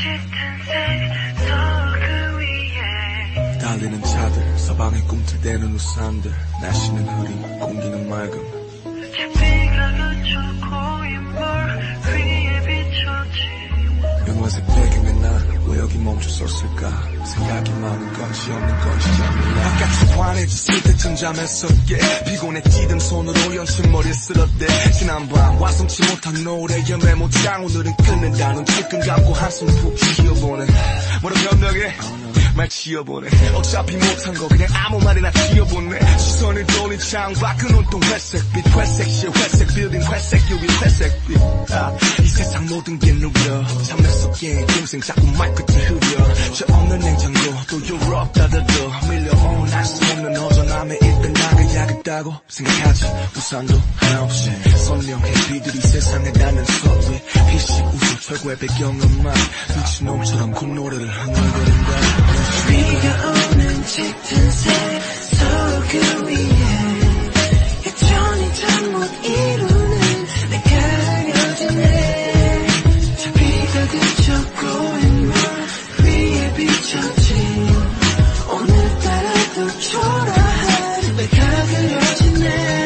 달리는 차들, 서방에 꿈틀대는 우산들, 날씨는 흐린, 공기는 맑음. 비가 그쳐 고인 물 위에 비춰진 연화색 배경에 난 왜 여기 멈춰섰을까. 생각이 많은 건지 없는 건지 잘 몰라. 바깥이 환해졌을 때쯤 잠에서 깨 피곤해지던 손으로 연신머리를 쓸었대. 지난밤 완성치 못한 노래의 메모장 오늘은 끝낸다는 측근 감고 한숨 푹 쉬어보네. 뭐라 변명해 말 지어보네. 어차피 못한 거 그냥 아무 말이나 지어보네. 시선을 돌린 창밖은 온통 회색빛, 회색실 회색 빌딩 회색 유리 회색빛. 이 세상 모든 게 누려 잠에 속에 동생 자꾸 말끝이 흐려. 저 없는 냉장고 또 유럽 따뜻해 밀려온 알 수 없는 허전함에 일단 나가야겠다고 생각하지. 우산도 하나 없이 선명해 비들이 세상에 닿는 소리. 피식 웃음 최고의 배경음악 미친놈처럼 그 노래를 흥얼거린다. 비가 오는 짙은 새 서그 위에 여전히 잠 못 이루는 내가 그려지네. 저 비가 그쳐 고인 물 위에 비춰진 오늘따라도 초라한 내가 그려지네.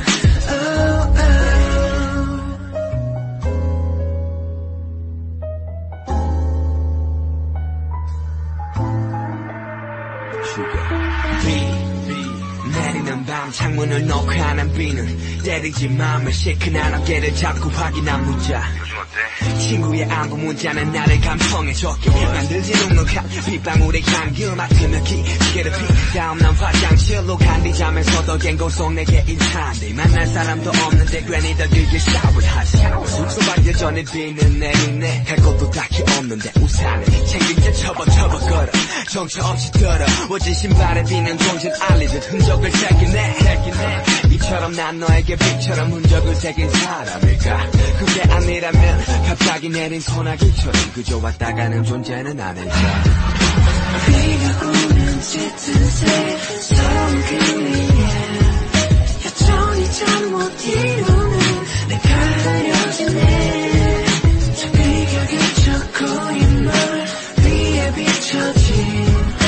비 내리는 밤 창문을 놓고 하는 비는 때리지 마음을 시큰한 어깨를 잡고 확인한 문자. 친구의 안부 문자는 나를 감성에 적게 만들지 눅눅한 빗방울의 향기 맡으며 기계를 피. 다음 난 화장실로 간뒤 잠에서도 갱고 속 내게 인사한대. 만날 사람도 없는데 괜히 더 길게 샤워를 하지. 숙소밖에 전에 비는 내리네. 할 것도 딱히 없는데 우산을 챙긴 채 처벅처벅 걸어 정처 없이 더러워진 신발에 비는 동전 알리듯 흔적을 새기네. 이처럼 난 너에게 빛처럼 흔적을 새긴 사람일까. 그게 아니라면 갑자기 내린 소나기처럼 그저 왔다 가는 존재는 아닐까. 비가 오는 짙은 새 서그 위에 여전히 잠 못 이루는 내가 그려지네. 저 비가 그쳐 고인 물 위에 비춰진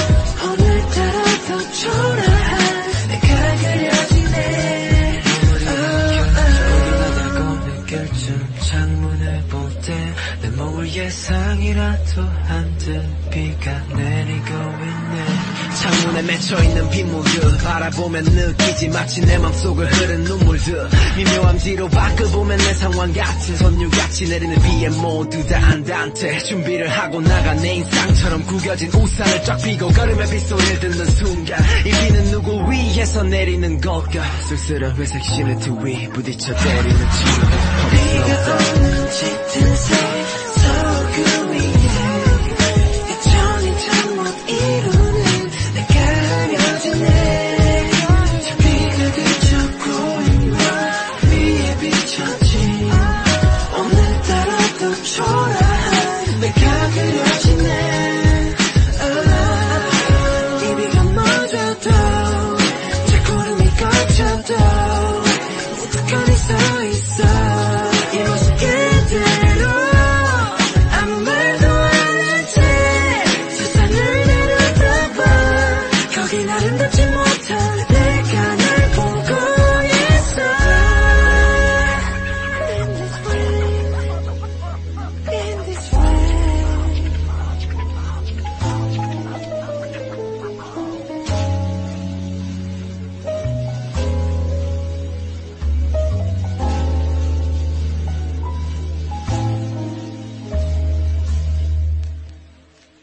오늘따라도 초라한 내가 그려지네. 조용하다고 느낄 쯤 창문을 볼 때 내 몸을 예상이라도 한듯 비가 내리고 있네. 창문에 맺혀있는 빗물들 바라보면 느끼지 마치 내 맘속을 흐른 눈물들. 미묘한 뒤로 바꿔보면 내 상황 같은 선율같이 내리는 비에 모두 다 안단테. 준비를 하고 나간 내 인상처럼 구겨진 우산을 쫙 펴고 걸음의 빗소리를 듣는 순간 이 비는 누구 위에서 내리는 걸까. 쓸쓸한 회색 실루엣 위 부딪혀 때리는 친구. 비가 오는 짙은 새 서그 위에 여전히 잠 못 이루는 내가 그려지네. 저 비가 그쳐 고인 물 위에 비춰진 오늘따라도 초라